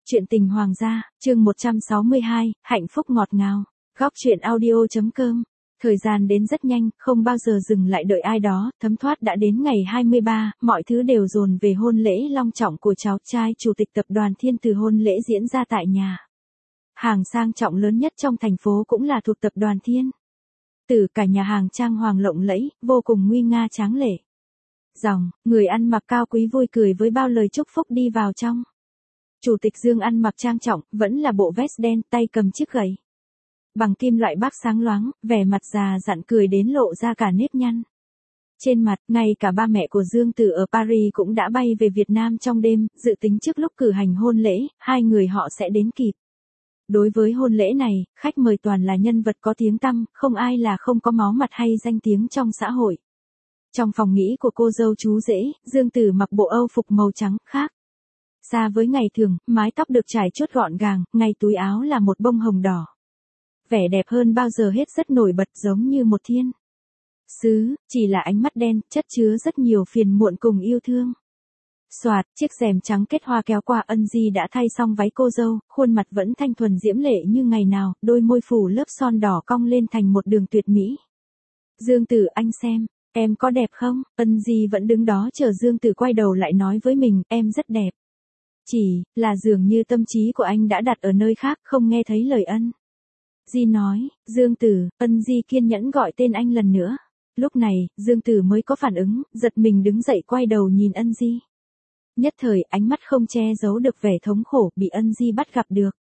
Chuyện tình hoàng gia, chương 162, hạnh phúc ngọt ngào. Góc chuyện audio.com. Thời gian đến rất nhanh, không bao giờ dừng lại đợi ai đó, thấm thoát đã đến ngày 23, mọi thứ đều dồn về hôn lễ long trọng của cháu trai chủ tịch tập đoàn Thiên Từ. Hôn lễ diễn ra tại nhà hàng sang trọng lớn nhất trong thành phố cũng là thuộc tập đoàn Thiên Từ. Cả nhà hàng trang hoàng lộng lẫy, vô cùng nguy nga tráng lệ. Người ăn mặc cao quý vui cười với bao lời chúc phúc đi vào trong. Chủ tịch Dương ăn mặc trang trọng, vẫn là bộ vest đen, tay cầm chiếc gậy bằng kim loại bác sáng loáng, vẻ mặt già dặn cười đến lộ ra cả nếp nhăn trên mặt. Ngay cả ba mẹ của Dương Tử ở Paris cũng đã bay về Việt Nam trong đêm, dự tính trước lúc cử hành hôn lễ, hai người họ sẽ đến kịp. Đối với hôn lễ này, khách mời toàn là nhân vật có tiếng tăm, không ai là không có máu mặt hay danh tiếng trong xã hội. Trong phòng nghỉ của cô dâu chú rể, Dương Tử mặc bộ Âu phục màu trắng, khác xa với ngày thường, mái tóc được trải chuốt gọn gàng, ngay túi áo là một bông hồng đỏ. Vẻ đẹp hơn bao giờ hết, rất nổi bật, giống như một thiên sứ, chỉ là ánh mắt đen, chất chứa rất nhiều phiền muộn cùng yêu thương. Soạt, chiếc rèm trắng kết hoa kéo qua, Ân Di đã thay xong váy cô dâu, khuôn mặt vẫn thanh thuần diễm lệ như ngày nào, đôi môi phủ lớp son đỏ cong lên thành một đường tuyệt mỹ. Dương Tử, anh xem, em có đẹp không? Ân Di vẫn đứng đó chờ Dương Tử quay đầu lại nói với mình, em rất đẹp. Chỉ là dường như tâm trí của anh đã đặt ở nơi khác, không nghe thấy lời Ân Di nói. Dương Tử, Ân Di kiên nhẫn gọi tên anh lần nữa. Lúc này, Dương Tử mới có phản ứng, giật mình đứng dậy quay đầu nhìn Ân Di. Nhất thời, ánh mắt không che giấu được vẻ thống khổ, bị Ân Di bắt gặp được.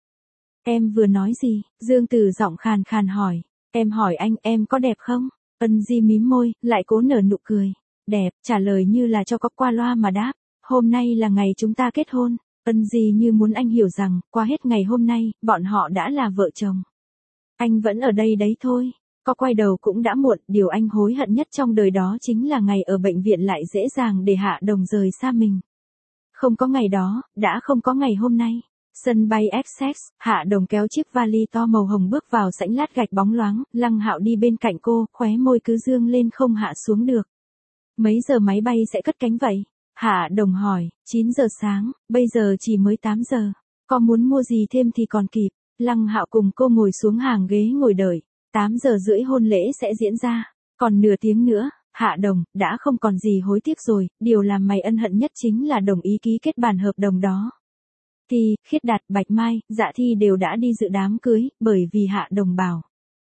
Em vừa nói gì? Dương Tử giọng khàn khàn hỏi. Em hỏi anh, em có đẹp không? Ân Di mím môi, lại cố nở nụ cười. Đẹp, trả lời như là cho có qua loa mà đáp. Hôm nay là ngày chúng ta kết hôn. Ân Di như muốn anh hiểu rằng, qua hết ngày hôm nay, bọn họ đã là vợ chồng. Anh vẫn ở đây đấy thôi. Có quay đầu cũng đã muộn, điều anh hối hận nhất trong đời đó chính là ngày ở bệnh viện lại dễ dàng để Hạ Đồng rời xa mình. Không có ngày đó, đã không có ngày hôm nay. Sân bay Essex, Hạ Đồng kéo chiếc vali to màu hồng bước vào sảnh lát gạch bóng loáng, Lăng Hạo đi bên cạnh cô, khóe môi cứ dương lên không hạ xuống được. Mấy giờ máy bay sẽ cất cánh vậy? Hạ Đồng hỏi. 9 giờ sáng, bây giờ chỉ mới 8 giờ. Có muốn mua gì thêm thì còn kịp. Lăng Hạo cùng cô ngồi xuống hàng ghế ngồi đợi. 8 giờ rưỡi hôn lễ sẽ diễn ra. Còn nửa tiếng nữa. Hạ Đồng, đã không còn gì hối tiếc rồi, điều làm mày ân hận nhất chính là đồng ý ký kết bản hợp đồng đó. Thì, Khiết Đạt, Bạch Mai, Dạ Thi đều đã đi dự đám cưới, bởi vì Hạ Đồng bảo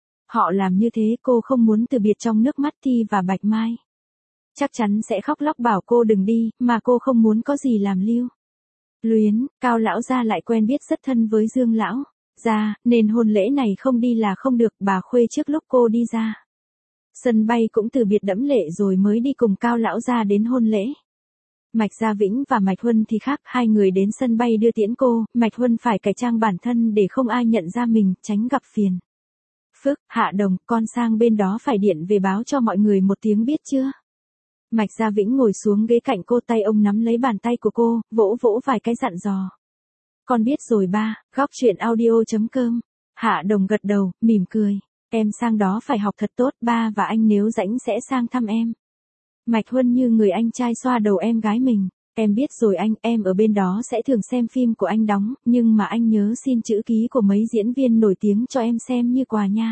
họ làm như thế, cô không muốn từ biệt. Trong nước mắt Thi và Bạch Mai chắc chắn sẽ khóc lóc bảo cô đừng đi, mà cô không muốn có gì làm lưu luyến. Cao lão gia lại quen biết rất thân với Dương lão gia, nên hôn lễ này không đi là không được. Bà Khuê trước lúc cô đi ra sân bay cũng từ biệt đẫm lệ rồi mới đi cùng Cao lão gia đến hôn lễ. Mạch Gia Vĩnh và Mạch Huân thì khác, hai người đến sân bay đưa tiễn cô, Mạch Huân phải cải trang bản thân để không ai nhận ra mình, tránh gặp phiền phức. Hạ Đồng, con sang bên đó phải điện về báo cho mọi người một tiếng biết chưa? Mạch Gia Vĩnh ngồi xuống ghế cạnh cô, tay ông nắm lấy bàn tay của cô, vỗ vỗ vài cái dặn dò. Con biết rồi ba. Góc chuyện audio.com. Hạ Đồng gật đầu, mỉm cười. Em sang đó phải học thật tốt, ba và anh nếu rảnh sẽ sang thăm em. Mạch Huân như người anh trai xoa đầu em gái mình. Em biết rồi anh, em ở bên đó sẽ thường xem phim của anh đóng, nhưng mà anh nhớ xin chữ ký của mấy diễn viên nổi tiếng cho em xem như quà nha.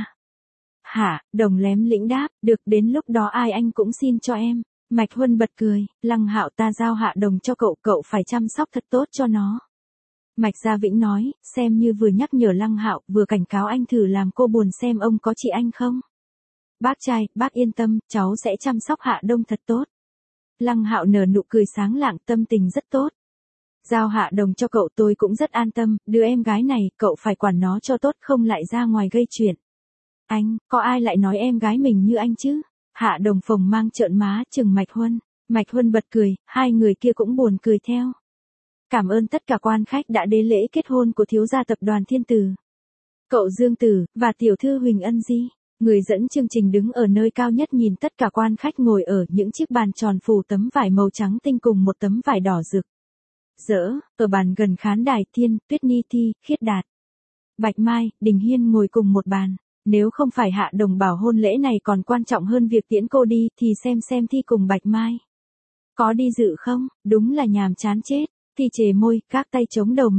Hạ Đồng lém lĩnh đáp, được, đến lúc đó ai anh cũng xin cho em. Mạch Huân bật cười, Lăng Hạo, ta giao Hạ Đồng cho cậu, cậu phải chăm sóc thật tốt cho nó. Mạch Gia Vĩnh nói, xem như vừa nhắc nhở Lăng Hạo, vừa cảnh cáo anh, thử làm cô buồn xem ông có chị anh không. Bác trai, bác yên tâm, cháu sẽ chăm sóc Hạ Đồng thật tốt. Lăng Hạo nở nụ cười sáng lạng, tâm tình rất tốt. Giao Hạ Đồng cho cậu tôi cũng rất an tâm, đứa em gái này, cậu phải quản nó cho tốt, không lại ra ngoài gây chuyện. Anh, có ai lại nói em gái mình như anh chứ? Hạ Đồng phồng mang trợn má chừng Mạch Huân. Mạch Huân bật cười, hai người kia cũng buồn cười theo. Cảm ơn tất cả quan khách đã đến lễ kết hôn của thiếu gia tập đoàn Thiên Từ. Cậu Dương Tử, và tiểu thư Huỳnh Ân Di. Người dẫn chương trình đứng ở nơi cao nhất nhìn tất cả quan khách ngồi ở những chiếc bàn tròn phủ tấm vải màu trắng tinh cùng một tấm vải đỏ rực rỡ. Ở bàn gần khán đài, Thiên, Tuyết Ni, Thi, Khiết Đạt, Bạch Mai, Đình Hiên ngồi cùng một bàn. Nếu không phải Hạ Đồng bảo hôn lễ này còn quan trọng hơn việc tiễn cô đi, thì xem Thi cùng Bạch Mai có đi dự không? Đúng là nhàm chán chết. Thi chề môi, các tay chống đầu mình.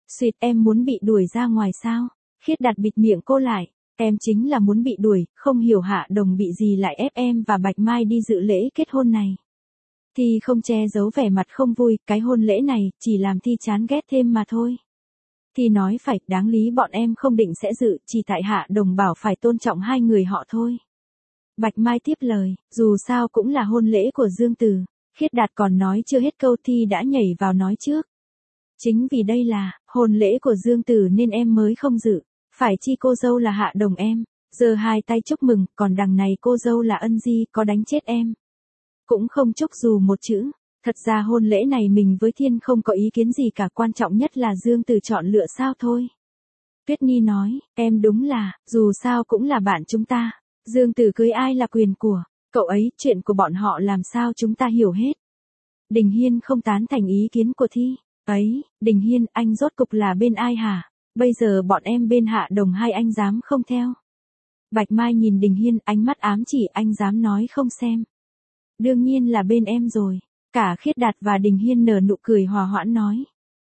Xuyệt, em muốn bị đuổi ra ngoài sao? Khiết Đạt bịt miệng cô lại. Em chính là muốn bị đuổi, không hiểu Hạ Đồng bị gì lại ép em và Bạch Mai đi dự lễ kết hôn này. Thi không che giấu vẻ mặt không vui, cái hôn lễ này chỉ làm Thi chán ghét thêm mà thôi. Thi nói phải, đáng lý bọn em không định sẽ dự, chỉ tại Hạ Đồng bảo phải tôn trọng hai người họ thôi. Bạch Mai tiếp lời, dù sao cũng là hôn lễ của Dương Tử. Khiết Đạt còn nói chưa hết câu Thi đã nhảy vào nói trước. Chính vì đây là hôn lễ của Dương Tử nên em mới không dự. Phải chi cô dâu là Hạ Đồng em. Giơ hai tay chúc mừng, còn đằng này cô dâu là Ân Di, có đánh chết em. Cũng không chúc dù một chữ. Thật ra hôn lễ này mình với Thiên không có ý kiến gì cả, quan trọng nhất là Dương Tử chọn lựa sao thôi. Tuyết Nhi nói, em đúng là, dù sao cũng là bạn chúng ta. Dương Tử cưới ai là quyền của cậu ấy, chuyện của bọn họ làm sao chúng ta hiểu hết. Đình Hiên không tán thành ý kiến của Thi. Ấy, Đình Hiên, anh rốt cục là bên ai hả? Bây giờ bọn em bên Hạ Đồng hay anh dám không theo? Bạch Mai nhìn Đình Hiên, ánh mắt ám chỉ, anh dám nói không xem. Đương nhiên là bên em rồi. Cả Khiết Đạt và Đình Hiên nở nụ cười hòa hoãn nói.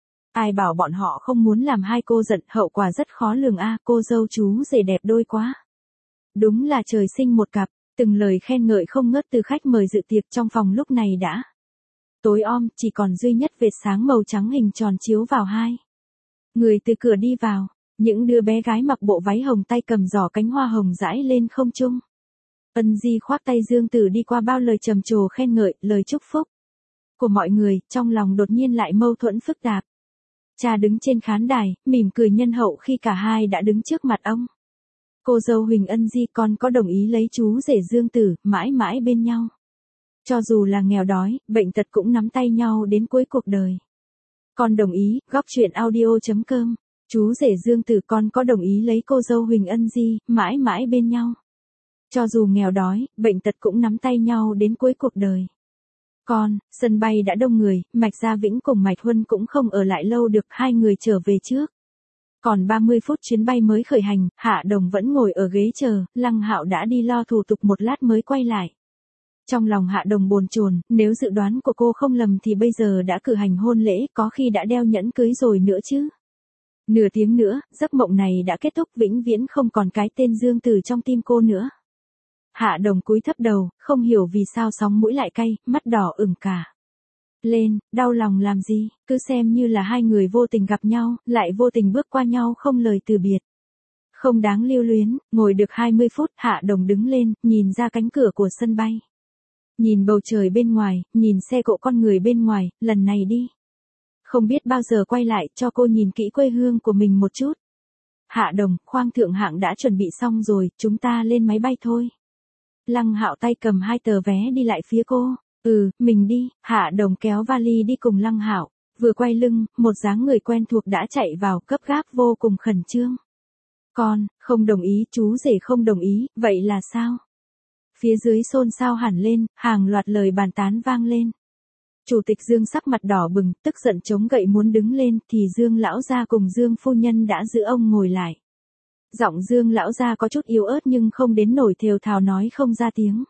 Ai bảo bọn họ không muốn làm hai cô giận, hậu quả rất khó lường a, cô dâu chú rể đẹp đôi quá. Đúng là trời sinh một cặp, từng lời khen ngợi không ngớt từ khách mời dự tiệc trong phòng lúc này đã tối om, chỉ còn duy nhất vệt sáng màu trắng hình tròn chiếu vào hai người từ cửa đi vào. Những đứa bé gái mặc bộ váy hồng tay cầm giỏ cánh hoa hồng dãi lên không trung. Ân Di khoác tay Dương Tử đi qua bao lời trầm trồ khen ngợi, lời chúc phúc của mọi người, trong lòng đột nhiên lại mâu thuẫn phức tạp. Cha đứng trên khán đài, mỉm cười nhân hậu khi cả hai đã đứng trước mặt ông. Cô dâu Huỳnh Ân Di, con có đồng ý lấy chú rể Dương Tử, mãi mãi bên nhau. Cho dù là nghèo đói, bệnh tật cũng nắm tay nhau đến cuối cuộc đời. Con đồng ý, góc truyện audio.com. Chú rể Dương Tử, con có đồng ý lấy cô dâu Huỳnh Ân Di, mãi mãi bên nhau. Cho dù nghèo đói, bệnh tật cũng nắm tay nhau đến cuối cuộc đời. Con, sân bay đã đông người, Mạch Gia Vĩnh cùng Mạch Huân cũng không ở lại lâu được, hai người trở về trước. Còn 30 phút chuyến bay mới khởi hành, Hạ Đồng vẫn ngồi ở ghế chờ, Lăng Hạo đã đi lo thủ tục một lát mới quay lại. Trong lòng Hạ Đồng bồn chồn, nếu dự đoán của cô không lầm thì bây giờ đã cử hành hôn lễ, có khi đã đeo nhẫn cưới rồi nữa chứ. Nửa tiếng nữa, giấc mộng này đã kết thúc, vĩnh viễn không còn cái tên Dương Tử trong tim cô nữa. Hạ Đồng cúi thấp đầu, không hiểu vì sao sóng mũi lại cay, mắt đỏ ửng cả lên, đau lòng làm gì, cứ xem như là hai người vô tình gặp nhau, lại vô tình bước qua nhau không lời từ biệt. Không đáng lưu luyến, ngồi được 20 phút, Hạ Đồng đứng lên, nhìn ra cánh cửa của sân bay. Nhìn bầu trời bên ngoài, nhìn xe cộ con người bên ngoài, lần này đi. Không biết bao giờ quay lại, cho cô nhìn kỹ quê hương của mình một chút. Hạ Đồng, khoang thượng hạng đã chuẩn bị xong rồi, chúng ta lên máy bay thôi. Lăng Hạo tay cầm hai tờ vé đi lại phía cô. Mình đi. Hạ Đồng kéo vali đi cùng Lăng Hạo. Vừa quay lưng, một dáng người quen thuộc đã chạy vào, gấp gáp vô cùng khẩn trương. Con, không đồng ý, chú rể không đồng ý, vậy là sao? Phía dưới xôn xao hẳn lên, hàng loạt lời bàn tán vang lên. Chủ tịch Dương sắc mặt đỏ bừng, tức giận chống gậy muốn đứng lên, thì Dương lão gia cùng Dương phu nhân đã giữ ông ngồi lại. Giọng Dương lão gia có chút yếu ớt nhưng không đến nổi thều thào nói không ra tiếng.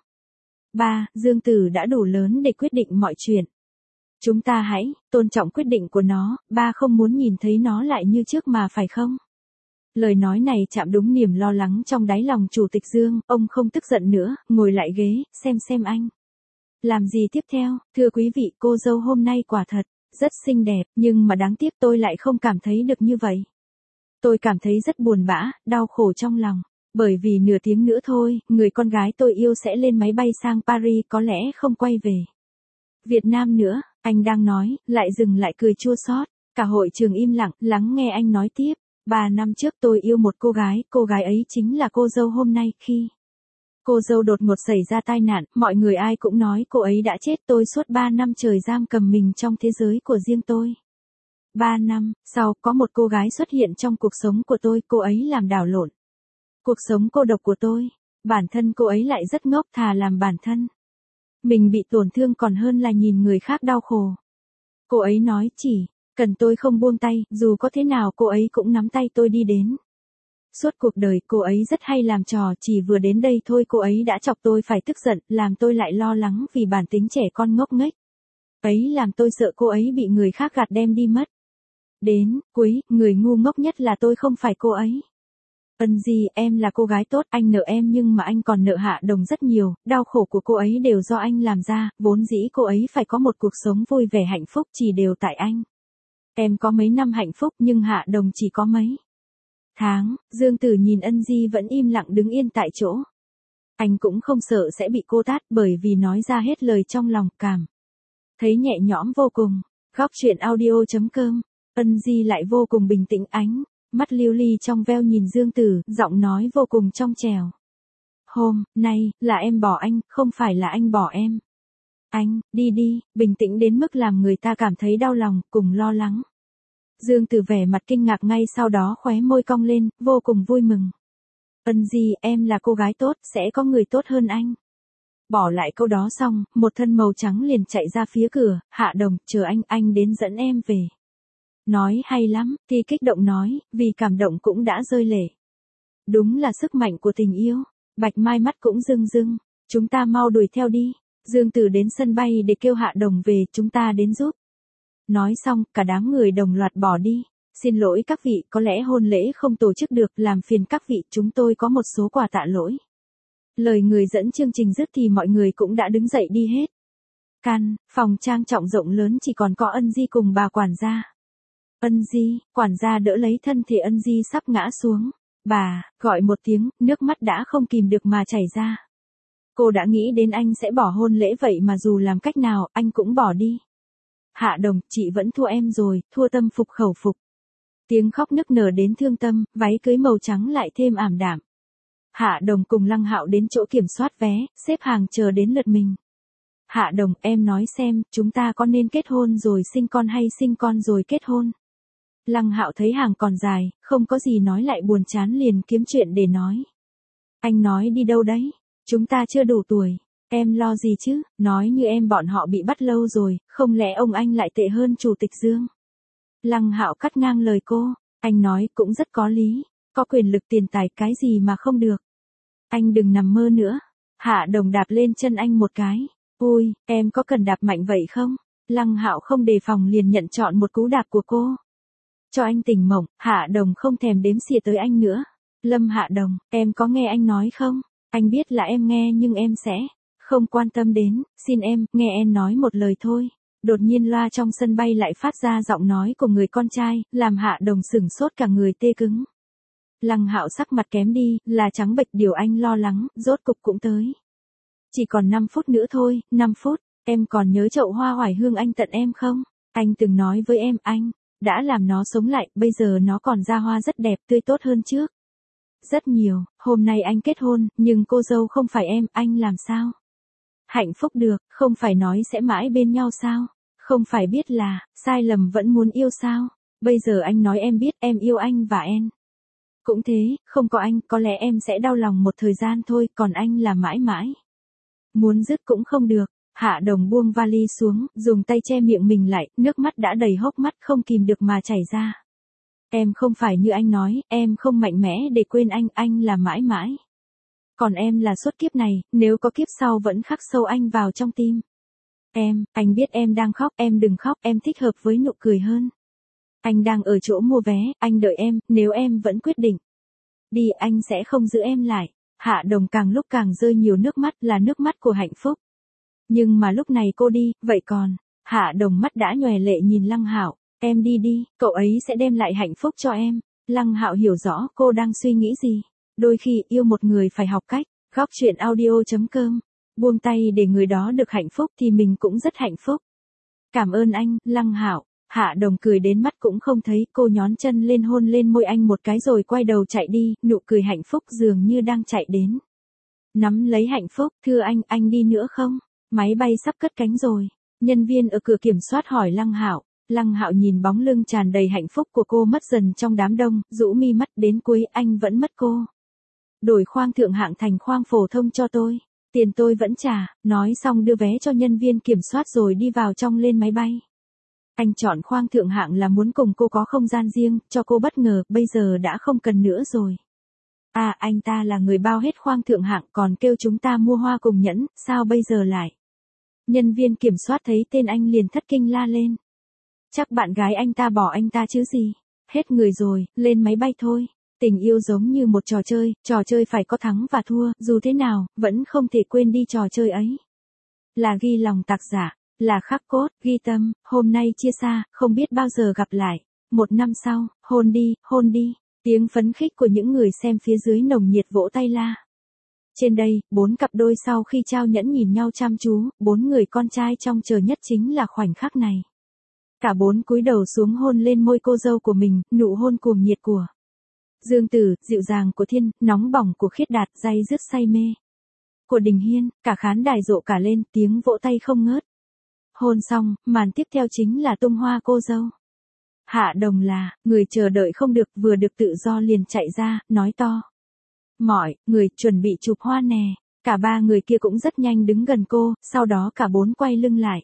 Ba, Dương Tử đã đủ lớn để quyết định mọi chuyện. Chúng ta hãy tôn trọng quyết định của nó, ba không muốn nhìn thấy nó lại như trước mà phải không? Lời nói này chạm đúng niềm lo lắng trong đáy lòng chủ tịch Dương, ông không tức giận nữa, ngồi lại ghế, xem anh. Làm gì tiếp theo, thưa quý vị, cô dâu hôm nay quả thật, rất xinh đẹp, nhưng mà đáng tiếc tôi lại không cảm thấy được như vậy. Tôi cảm thấy rất buồn bã, đau khổ trong lòng, bởi vì nửa tiếng nữa thôi, người con gái tôi yêu sẽ lên máy bay sang Paris, có lẽ không quay về Việt Nam nữa. Anh đang nói, lại dừng lại cười chua xót. Cả hội trường im lặng, lắng nghe anh nói tiếp. 3 năm trước tôi yêu một cô gái ấy chính là cô dâu hôm nay. Khi cô dâu đột ngột xảy ra tai nạn, mọi người ai cũng nói cô ấy đã chết. Tôi suốt 3 năm trời giam cầm mình trong thế giới của riêng tôi. 3 năm sau, có một cô gái xuất hiện trong cuộc sống của tôi, cô ấy làm đảo lộn cuộc sống cô độc của tôi. Bản thân cô ấy lại rất ngốc, thà làm bản thân mình bị tổn thương còn hơn là nhìn người khác đau khổ. Cô ấy nói chỉ cần tôi không buông tay, dù có thế nào cô ấy cũng nắm tay tôi đi đến. Suốt cuộc đời, cô ấy rất hay làm trò, chỉ vừa đến đây thôi cô ấy đã chọc tôi phải tức giận, làm tôi lại lo lắng vì bản tính trẻ con ngốc nghếch ấy, làm tôi sợ cô ấy bị người khác gạt đem đi mất. Đến, cuối, người ngu ngốc nhất là tôi không phải cô ấy. Ân Di, em là cô gái tốt, anh nợ em nhưng mà anh còn nợ Hạ Đồng rất nhiều, đau khổ của cô ấy đều do anh làm ra, vốn dĩ cô ấy phải có một cuộc sống vui vẻ hạnh phúc chỉ đều tại anh. Em có mấy năm hạnh phúc nhưng Hạ Đồng chỉ có mấy tháng. Dương Tử nhìn Ân Di vẫn im lặng đứng yên tại chỗ. Anh cũng không sợ sẽ bị cô tát bởi vì nói ra hết lời trong lòng, cảm thấy nhẹ nhõm vô cùng. Góc truyện audio.com. Ân Di lại vô cùng bình tĩnh, ánh mắt lưu ly trong veo nhìn Dương Tử, giọng nói vô cùng trong trẻo. Hôm nay, là em bỏ anh, không phải là anh bỏ em. Anh, đi đi, bình tĩnh đến mức làm người ta cảm thấy đau lòng, cùng lo lắng. Dương Tử vẻ mặt kinh ngạc ngay sau đó khóe môi cong lên, vô cùng vui mừng. Ân Di, em là cô gái tốt, sẽ có người tốt hơn anh. Bỏ lại câu đó xong, một thân màu trắng liền chạy ra phía cửa, Hạ Đồng, chờ anh đến dẫn em về. Nói hay lắm, thì kích động nói, vì cảm động cũng đã rơi lệ. Đúng là sức mạnh của tình yêu. Bạch Mai mắt cũng rưng rưng, chúng ta mau đuổi theo đi. Dương Tử đến sân bay để kêu Hạ Đồng về, chúng ta đến giúp. Nói xong, cả đám người đồng loạt bỏ đi. Xin lỗi các vị, có lẽ hôn lễ không tổ chức được, làm phiền các vị, chúng tôi có một số quà tạ lỗi. Lời người dẫn chương trình dứt thì mọi người cũng đã đứng dậy đi hết. Căn phòng trang trọng rộng lớn chỉ còn có Ân Di cùng bà quản gia. Ân Di, quản gia đỡ lấy thân thể Ân Di sắp ngã xuống. Bà, gọi một tiếng, nước mắt đã không kìm được mà chảy ra. Cô đã nghĩ đến anh sẽ bỏ hôn lễ vậy mà dù làm cách nào, anh cũng bỏ đi. Hạ Đồng, chị vẫn thua em rồi, thua tâm phục khẩu phục. Tiếng khóc nức nở đến thương tâm, váy cưới màu trắng lại thêm ảm đạm. Hạ Đồng cùng Lăng Hạo đến chỗ kiểm soát vé, xếp hàng chờ đến lượt mình. Hạ Đồng, em nói xem, chúng ta có nên kết hôn rồi sinh con hay sinh con rồi kết hôn? Lăng Hạo thấy hàng còn dài, không có gì nói lại buồn chán liền kiếm chuyện để nói. Anh nói đi đâu đấy? Chúng ta chưa đủ tuổi. Em lo gì chứ, nói như em bọn họ bị bắt lâu rồi, không lẽ ông anh lại tệ hơn Chủ tịch Dương? Lăng Hạo cắt ngang lời cô, anh nói cũng rất có lý, có quyền lực tiền tài cái gì mà không được. Anh đừng nằm mơ nữa. Hạ Đồng đạp lên chân anh một cái. Ôi, em có cần đạp mạnh vậy không? Lăng Hạo không đề phòng liền nhận trọn một cú đạp của cô. Cho anh tỉnh mộng, Hạ Đồng không thèm đếm xỉa tới anh nữa. Lâm Hạ Đồng, em có nghe anh nói không? Anh biết là em nghe nhưng em sẽ không quan tâm đến, xin em, nghe em nói một lời thôi. Đột nhiên loa trong sân bay lại phát ra giọng nói của người con trai, làm Hạ Đồng sửng sốt cả người tê cứng. Lăng Hạo sắc mặt kém đi, là trắng bệch, điều anh lo lắng, rốt cục cũng tới. Chỉ còn 5 phút nữa thôi, 5 phút, em còn nhớ chậu hoa oải hương anh tận em không? Anh từng nói với em, anh đã làm nó sống lại, bây giờ nó còn ra hoa rất đẹp, tươi tốt hơn trước. Rất nhiều, hôm nay anh kết hôn, nhưng cô dâu không phải em, anh làm sao? Hạnh phúc được, không phải nói sẽ mãi bên nhau sao? Không phải biết là, sai lầm vẫn muốn yêu sao? Bây giờ anh nói em biết em yêu anh và em. Cũng thế, không có anh, có lẽ em sẽ đau lòng một thời gian thôi, còn anh là mãi mãi. Muốn dứt cũng không được. Hạ Đồng buông vali xuống, dùng tay che miệng mình lại, nước mắt đã đầy hốc mắt không kìm được mà chảy ra. Em không phải như anh nói, em không mạnh mẽ để quên anh là mãi mãi. Còn em là suốt kiếp này, nếu có kiếp sau vẫn khắc sâu anh vào trong tim. Anh biết em đang khóc, em đừng khóc, em thích hợp với nụ cười hơn. Anh đang ở chỗ mua vé, anh đợi em, nếu em vẫn quyết định đi anh sẽ không giữ em lại. Hạ Đồng càng lúc càng rơi nhiều nước mắt, là nước mắt của hạnh phúc. Nhưng mà lúc này cô đi, vậy còn, Hạ Đồng mắt đã nhòe lệ nhìn Lăng Hạo, em đi đi, cậu ấy sẽ đem lại hạnh phúc cho em. Lăng Hạo hiểu rõ cô đang suy nghĩ gì. Đôi khi yêu một người phải học cách. Góc truyện audio.com. Buông tay để người đó được hạnh phúc thì mình cũng rất hạnh phúc. Cảm ơn anh, Lăng Hạo. Hạ Đồng cười đến mắt cũng không thấy, cô nhón chân lên hôn lên môi anh một cái rồi quay đầu chạy đi, nụ cười hạnh phúc dường như đang chạy đến. Nắm lấy hạnh phúc, thưa anh đi nữa không? Máy bay sắp cất cánh rồi. Nhân viên ở cửa kiểm soát hỏi Lăng Hạo. Lăng Hạo nhìn bóng lưng tràn đầy hạnh phúc của cô mất dần trong đám đông, rũ mi mắt, đến cuối anh vẫn mất cô. Đổi khoang thượng hạng thành khoang phổ thông cho tôi. Tiền tôi vẫn trả, nói xong đưa vé cho nhân viên kiểm soát rồi đi vào trong lên máy bay. Anh chọn khoang thượng hạng là muốn cùng cô có không gian riêng, cho cô bất ngờ, bây giờ đã không cần nữa rồi. À, anh ta là người bao hết khoang thượng hạng còn kêu chúng ta mua hoa cùng nhẫn, sao bây giờ lại? Nhân viên kiểm soát thấy tên anh liền thất kinh la lên. Chắc bạn gái anh ta bỏ anh ta chứ gì. Hết người rồi, lên máy bay thôi. Tình yêu giống như một trò chơi phải có thắng và thua, dù thế nào, vẫn không thể quên đi trò chơi ấy. Là ghi lòng tạc giả, là khắc cốt, ghi tâm, hôm nay chia xa, không biết bao giờ gặp lại. 1 năm sau, hôn đi, hôn đi. Tiếng phấn khích của những người xem phía dưới nồng nhiệt vỗ tay la. Trên đây, 4 cặp đôi sau khi trao nhẫn nhìn nhau chăm chú, 4 người con trai trông chờ nhất chính là khoảnh khắc này. Cả 4 cúi đầu xuống hôn lên môi cô dâu của mình, nụ hôn cuồng nhiệt của Dương Tử, dịu dàng của Thiên, nóng bỏng của Khiết Đạt, day dứt say mê của Đình Hiên, cả khán đài rộ cả lên, tiếng vỗ tay không ngớt. Hôn xong, màn tiếp theo chính là tung hoa cô dâu. Hạ Đồng là người chờ đợi không được, vừa được tự do liền chạy ra, nói to. Mọi người chuẩn bị chụp hoa nè. Cả 3 người kia cũng rất nhanh đứng gần cô, sau đó cả 4 quay lưng lại.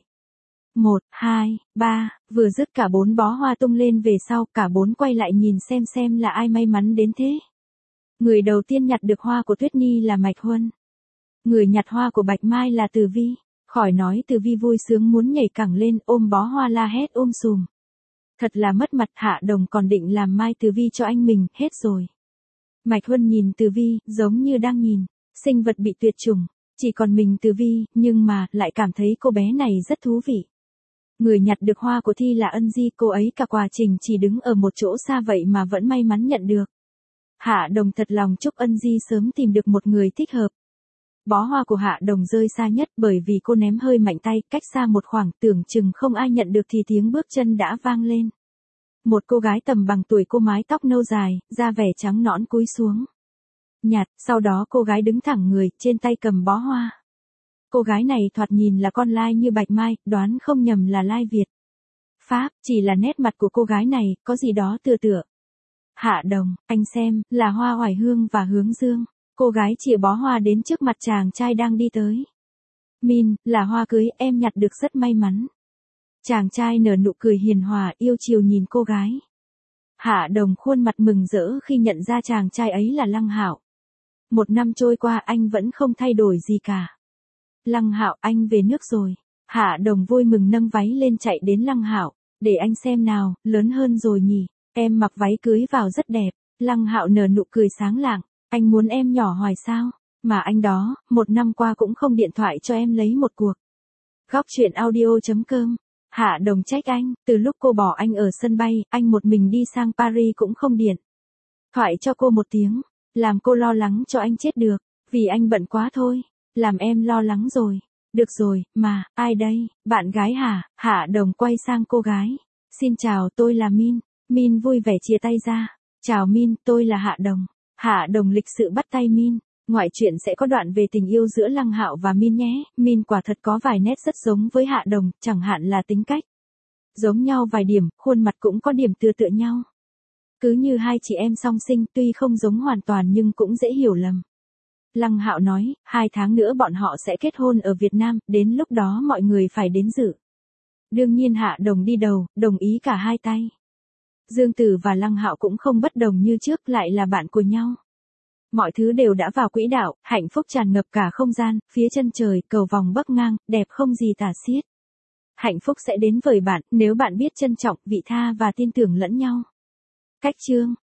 1, 2, 3, vừa dứt cả 4 bó hoa tung lên về sau, cả 4 quay lại nhìn xem là ai may mắn đến thế. Người đầu tiên nhặt được hoa của Tuyết Nhi là Mạch Huân. Người nhặt hoa của Bạch Mai là Từ Vi. Khỏi nói Từ Vi vui sướng muốn nhảy cẳng lên, ôm bó hoa la hét sùm. Thật là mất mặt, Hạ Đồng còn định làm Mai Từ Vi cho anh mình, hết rồi. Mạch Huân nhìn Từ Vi, giống như đang nhìn sinh vật bị tuyệt chủng, chỉ còn mình Từ Vi, nhưng mà, lại cảm thấy cô bé này rất thú vị. Người nhặt được hoa của Thi là Ân Di, cô ấy cả quá trình chỉ đứng ở một chỗ xa vậy mà vẫn may mắn nhận được. Hạ Đồng thật lòng chúc Ân Di sớm tìm được một người thích hợp. Bó hoa của Hạ Đồng rơi xa nhất bởi vì cô ném hơi mạnh tay, cách xa một khoảng, tưởng chừng không ai nhận được thì tiếng bước chân đã vang lên. Một cô gái tầm bằng tuổi cô, mái tóc nâu dài, da vẻ trắng nõn cúi xuống. Nhặt, sau đó cô gái đứng thẳng người, trên tay cầm bó hoa. Cô gái này thoạt nhìn là con lai như Bạch Mai, đoán không nhầm là lai Việt. Pháp, chỉ là nét mặt của cô gái này, có gì đó tựa. Hạ Đồng, anh xem, là hoa oải hương và hướng dương. Cô gái chìa bó hoa đến trước mặt chàng trai đang đi tới. Min, là hoa cưới, em nhặt được rất may mắn. Chàng trai nở nụ cười hiền hòa, yêu chiều nhìn cô gái. Hạ Đồng khuôn mặt mừng rỡ khi nhận ra chàng trai ấy là Lăng Hạo. 1 năm trôi qua anh vẫn không thay đổi gì cả. Lăng Hạo, anh về nước rồi. Hạ Đồng vui mừng nâng váy lên chạy đến Lăng Hạo, để anh xem nào, lớn hơn rồi nhỉ, em mặc váy cưới vào rất đẹp. Lăng Hạo nở nụ cười sáng lạng, anh muốn em nhỏ hoài sao, mà anh đó, 1 năm qua cũng không điện thoại cho em lấy một cuộc. Góc truyện audio.com. Hạ Đồng trách anh, từ lúc cô bỏ anh ở sân bay, anh một mình đi sang Paris cũng không điện thoại cho cô một tiếng, làm cô lo lắng cho anh chết được, vì anh bận quá thôi, làm em lo lắng rồi. Được rồi, mà, ai đây, bạn gái hả? Hạ Đồng quay sang cô gái. Xin chào, tôi là Min. Min vui vẻ chia tay ra. Chào Min, tôi là Hạ Đồng. Hạ Đồng lịch sự bắt tay Min. Ngoại truyện sẽ có đoạn về tình yêu giữa Lăng Hạo và Min nhé. Min quả thật có vài nét rất giống với Hạ Đồng, chẳng hạn là tính cách giống nhau vài điểm, khuôn mặt cũng có điểm tựa nhau. Cứ như hai chị em song sinh, tuy không giống hoàn toàn nhưng cũng dễ hiểu lầm. Lăng Hạo nói, 2 tháng nữa bọn họ sẽ kết hôn ở Việt Nam, đến lúc đó mọi người phải đến dự. Đương nhiên Hạ Đồng đi đầu, đồng ý cả hai tay. Dương Tử và Lăng Hạo cũng không bất đồng như trước, lại là bạn của nhau. Mọi thứ đều đã vào quỹ đạo, hạnh phúc tràn ngập cả không gian, phía chân trời, cầu vòng bắc ngang, đẹp không gì tả xiết. Hạnh phúc sẽ đến với bạn, nếu bạn biết trân trọng, vị tha và tin tưởng lẫn nhau. Cách chương